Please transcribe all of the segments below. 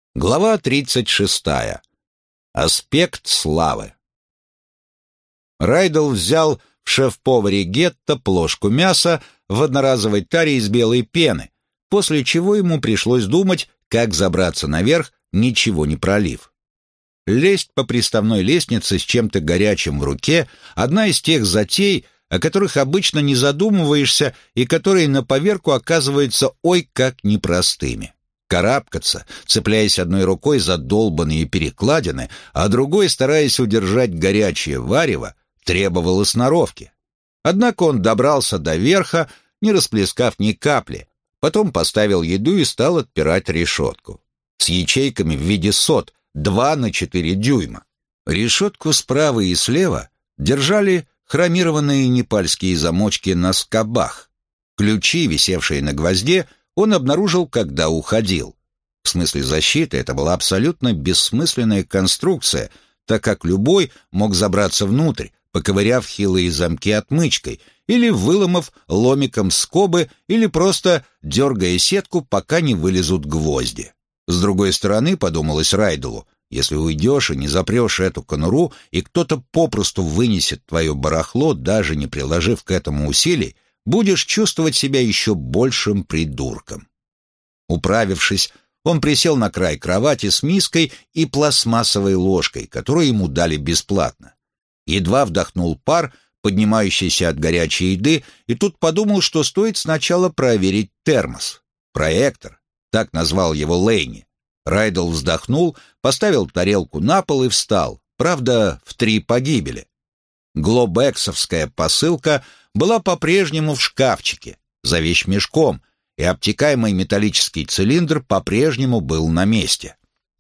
Глава 36. Аспект славы. Райдл взял в шеф-поваре гетто плошку мяса в одноразовой таре из белой пены, после чего ему пришлось думать, как забраться наверх, ничего не пролив. Лезть по приставной лестнице с чем-то горячим в руке – одна из тех затей, о которых обычно не задумываешься и которые на поверку оказываются ой как непростыми. Карабкаться, цепляясь одной рукой за долбаные перекладины, а другой, стараясь удержать горячее варево, требовало сноровки. Однако он добрался до верха, не расплескав ни капли, потом поставил еду и стал отпирать решетку. С ячейками в виде сот, 2 на 4 дюйма. Решетку справа и слева держали хромированные непальские замочки на скобах. Ключи, висевшие на гвозде, он обнаружил, когда уходил. В смысле защиты это была абсолютно бессмысленная конструкция, так как любой мог забраться внутрь, поковыряв хилые замки отмычкой, или выломав ломиком скобы, или просто дергая сетку, пока не вылезут гвозди. С другой стороны, подумалось Райдлу, если уйдешь и не запрешь эту конуру, и кто-то попросту вынесет твое барахло, даже не приложив к этому усилий, будешь чувствовать себя еще большим придурком. Управившись, он присел на край кровати с миской и пластмассовой ложкой, которую ему дали бесплатно. Едва вдохнул пар, поднимающийся от горячей еды, и тут подумал, что стоит сначала проверить термос. Проектор, так назвал его Лейни. Райдл вздохнул, поставил тарелку на пол и встал, правда, в 3 погибели. Глобексовская посылка была по-прежнему в шкафчике, за вещмешком, и обтекаемый металлический цилиндр по-прежнему был на месте.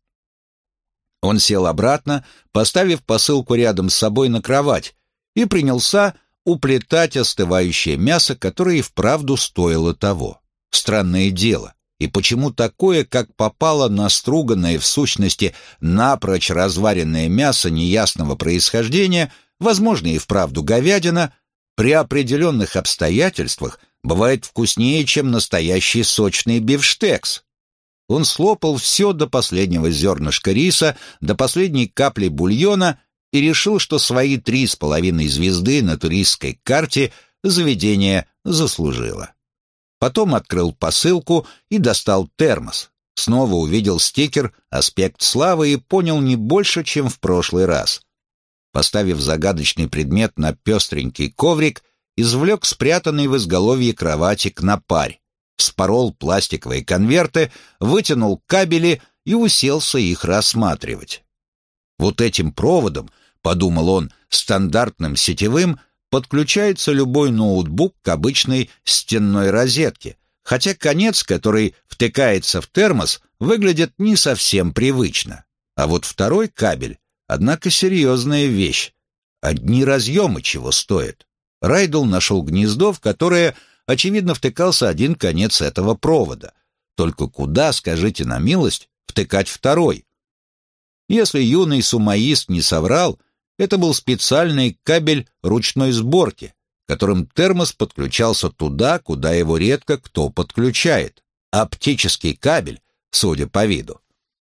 Он сел обратно, поставив посылку рядом с собой на кровать, и принялся уплетать остывающее мясо, которое и вправду стоило того. Странное дело, и почему такое, как попало наструганное в сущности напрочь разваренное мясо неясного происхождения, возможно и вправду говядина, при определенных обстоятельствах бывает вкуснее, чем настоящий сочный бифштекс. Он слопал все до последнего зернышка риса, до последней капли бульона и решил, что свои 3,5 звезды на туристской карте заведение заслужило. Потом открыл посылку и достал термос. Снова увидел стикер «Аспект славы» и понял не больше, чем в прошлый раз. Поставив загадочный предмет на пестренький коврик, извлек спрятанный в изголовье кровати кнопарь, вспорол пластиковые конверты, вытянул кабели и уселся их рассматривать. Вот этим проводом, подумал он, стандартным сетевым, подключается любой ноутбук к обычной стенной розетке, хотя конец, который втыкается в термос, выглядит не совсем привычно. А вот второй кабель, однако, серьезная вещь. Одни разъемы чего стоят. Райдл нашел гнездо, в которое, очевидно, втыкался один конец этого провода. Только куда, скажите на милость, втыкать второй? Если юный сумоист не соврал, это был специальный кабель ручной сборки, которым термос подключался туда, куда его редко кто подключает. Оптический кабель, судя по виду.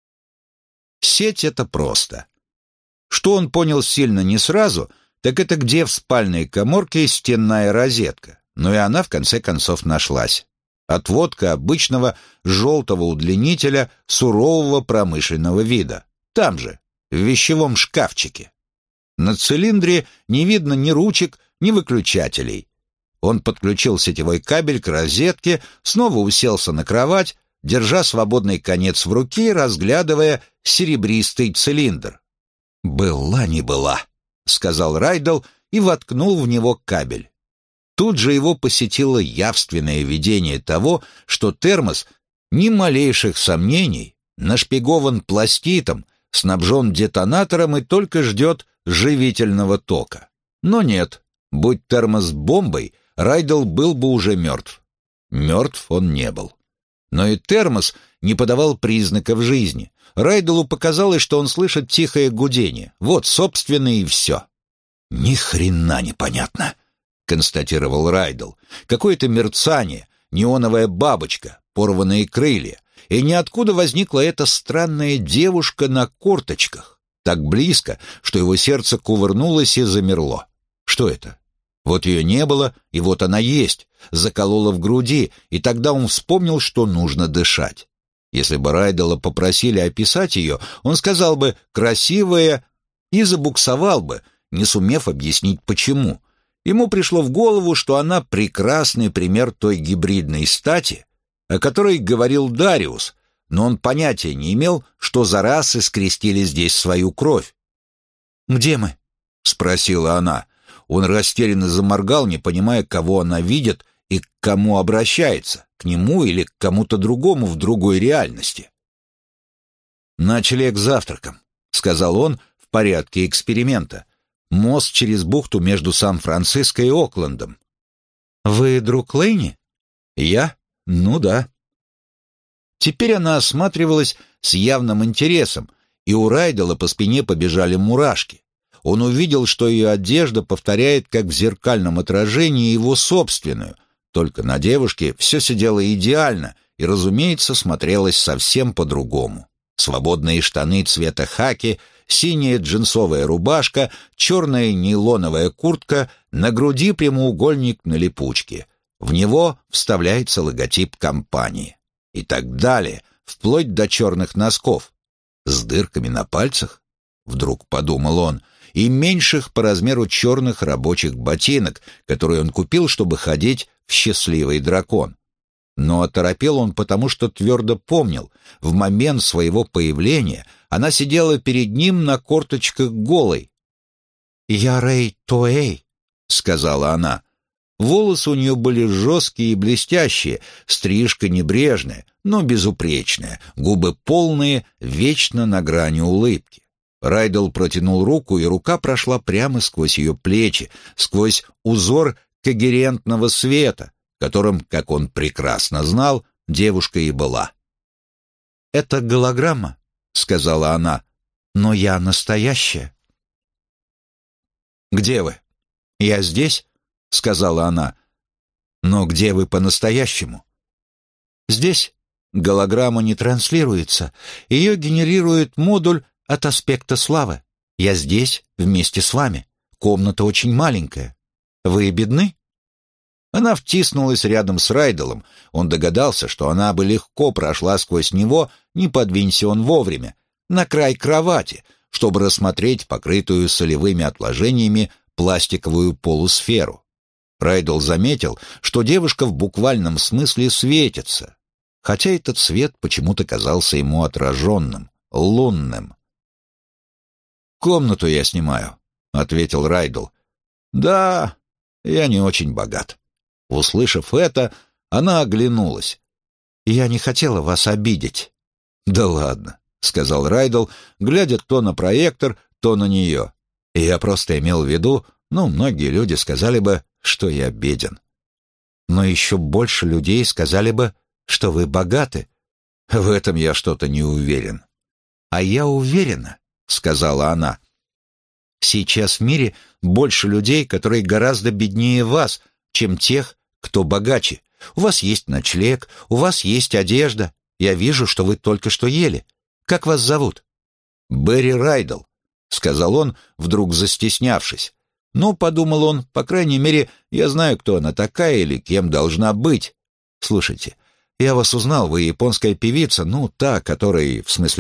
Сеть — это просто. Что он понял сильно не сразу, так это где в спальной каморке стенная розетка, но и она в конце концов нашлась. Отводка обычного желтого удлинителя сурового промышленного вида. Там же, в вещевом шкафчике. На цилиндре не видно ни ручек, ни выключателей. Он подключил сетевой кабель к розетке, снова уселся на кровать, держа свободный конец в руке и разглядывая серебристый цилиндр. «Была не была», — сказал Райдл и воткнул в него кабель. Тут же его посетило явственное видение того, что термос, ни малейших сомнений, нашпигован пластитом, снабжен детонатором и только ждет живительного тока. Но нет, будь термос бомбой, Райдл был бы уже мертв. Мертв он не был. Но и термос не подавал признаков жизни. Райдлу показалось, что он слышит тихое гудение. Вот, собственно, и все. «Ни хрена непонятно», — констатировал Райдл. «Какое-то мерцание, неоновая бабочка, порванные крылья. И ниоткуда возникла эта странная девушка на корточках, так близко, что его сердце кувырнулось и замерло. Что это? Вот ее не было, и вот она есть, заколола в груди, и тогда он вспомнил, что нужно дышать. Если бы Райдела попросили описать ее, он сказал бы «красивая» и забуксовал бы, не сумев объяснить почему. Ему пришло в голову, что она прекрасный пример той гибридной стати, о которой говорил Дариус, но он понятия не имел, что за расы скрестили здесь свою кровь. «Где мы?» — спросила она. Он растерянно заморгал, не понимая, кого она видит и к кому обращается, к нему или к кому-то другому в другой реальности. «Начали к завтракам», — сказал он в порядке эксперимента. «Мост через бухту между Сан-Франциско и Оклендом». «Вы друг Лэйни?» «Я? Ну да». Теперь она осматривалась с явным интересом, и у Райдела по спине побежали мурашки. Он увидел, что ее одежда повторяет, как в зеркальном отражении, его собственную, только на девушке все сидело идеально и, разумеется, смотрелось совсем по-другому. Свободные штаны цвета хаки, синяя джинсовая рубашка, черная нейлоновая куртка, на груди прямоугольник на липучке. В него вставляется логотип компании. И так далее, вплоть до черных носков. С дырками на пальцах, вдруг подумал он, и меньших по размеру черных рабочих ботинок, которые он купил, чтобы ходить в «Счастливый дракон». Но оторопел он потому, что твердо помнил, в момент своего появления она сидела перед ним на корточках голой. «Я Рэй Тоэй», — сказала она. Волосы у нее были жесткие и блестящие, стрижка небрежная, но безупречная, губы полные, вечно на грани улыбки. Райдел протянул руку, и рука прошла прямо сквозь ее плечи, сквозь узор когерентного света, которым, как он прекрасно знал, девушка и была. «Это голограмма», — сказала она, — «но я настоящая». «Где вы?» «Я здесь», — сказала она. «Но где вы по-настоящему?» «Здесь голограмма не транслируется. Ее генерирует модуль от аспекта славы. Я здесь вместе с вами. Комната очень маленькая. Вы бедны?» Она втиснулась рядом с Райделом. Он догадался, что она бы легко прошла сквозь него, не подвинься он вовремя, на край кровати, чтобы рассмотреть покрытую солевыми отложениями пластиковую полусферу. Райдел заметил, что девушка в буквальном смысле светится, хотя этот свет почему-то казался ему отраженным, лунным. «Комнату я снимаю», — ответил Райдел. «Да, я не очень богат». Услышав это, она оглянулась. «Я не хотела вас обидеть». «Да ладно», — сказал Райдел, глядя то на проектор, то на нее. «Я просто имел в виду, многие люди сказали бы, что я беден. Но еще больше людей сказали бы, что вы богаты. В этом я что-то не уверен». «А я уверена», — сказала она. «Сейчас в мире больше людей, которые гораздо беднее вас, чем тех, кто богаче. У вас есть ночлег, у вас есть одежда. Я вижу, что вы только что ели. Как вас зовут?» «Берри Райдел», — сказал он, вдруг застеснявшись. «Ну, — подумал он, — по крайней мере, я знаю, кто она такая или кем должна быть. Слушайте, я вас узнал, вы японская певица, та, которая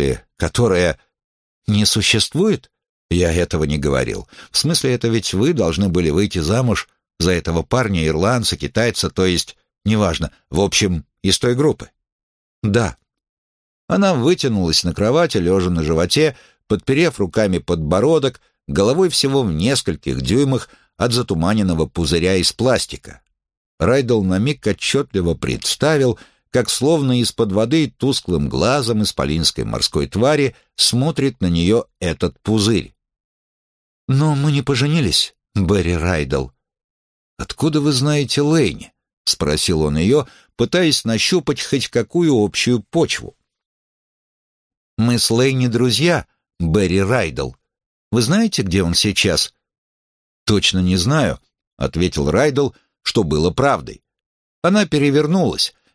не существует? Я этого не говорил. В смысле, это ведь вы должны были выйти замуж за этого парня, ирландца, китайца, то есть, неважно, в общем, из той группы». «Да». Она вытянулась на кровати, лежа на животе, подперев руками подбородок, головой всего в нескольких дюймах от затуманенного пузыря из пластика. Райдел на миг отчетливо представил, как словно из-под воды тусклым глазом исполинской морской твари смотрит на нее этот пузырь. «Но мы не поженились, Берри Райдел». «Откуда вы знаете Лэйни?» — спросил он ее, пытаясь нащупать хоть какую общую почву. «Мы с Лэйни друзья, Берри Райдел. Вы знаете, где он сейчас?» «Точно не знаю», — ответил Райдел, что было правдой. Она перевернулась,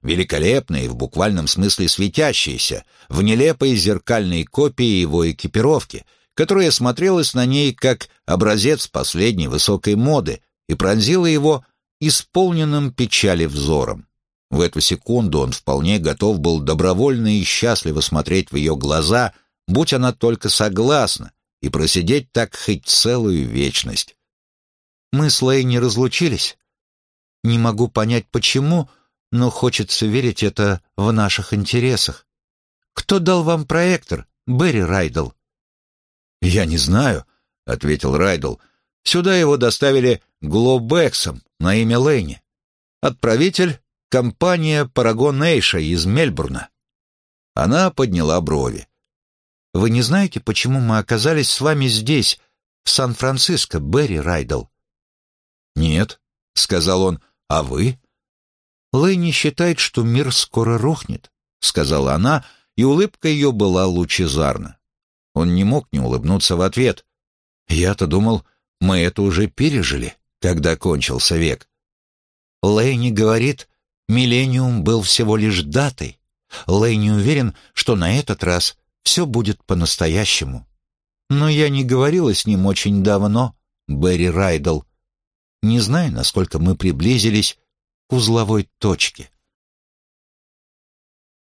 великолепная и в буквальном смысле светящаяся, в нелепой зеркальной копии его экипировки, которая смотрелась на ней как образец последней высокой моды и пронзила его исполненным печали взором. В эту секунду он вполне готов был добровольно и счастливо смотреть в ее глаза, будь она только согласна, и просидеть так хоть целую вечность. Мы с Лэй не разлучились. Не могу понять, почему, но хочется верить, это в наших интересах. Кто дал вам проектор, Берри Райдл? «Я не знаю», — ответил Райдл. «Сюда его доставили Глобексом на имя Лэйни. Отправитель — компания Парагон Эйша из Мельбурна». Она подняла брови. «Вы не знаете, почему мы оказались с вами здесь, в Сан-Франциско, Берри Райдл?» «Нет», — сказал он, — «а вы?» «Лэйни считает, что мир скоро рухнет», — сказала она, и улыбка ее была лучезарна. Он не мог не улыбнуться в ответ. «Я-то думал, мы это уже пережили, когда кончился век». Лэйни говорит, миллениум был всего лишь датой. Лэйни уверен, что на этот раз все будет по-настоящему. Но я не говорила с ним очень давно, Берри Райдл. Не знаю, насколько мы приблизились к узловой точке.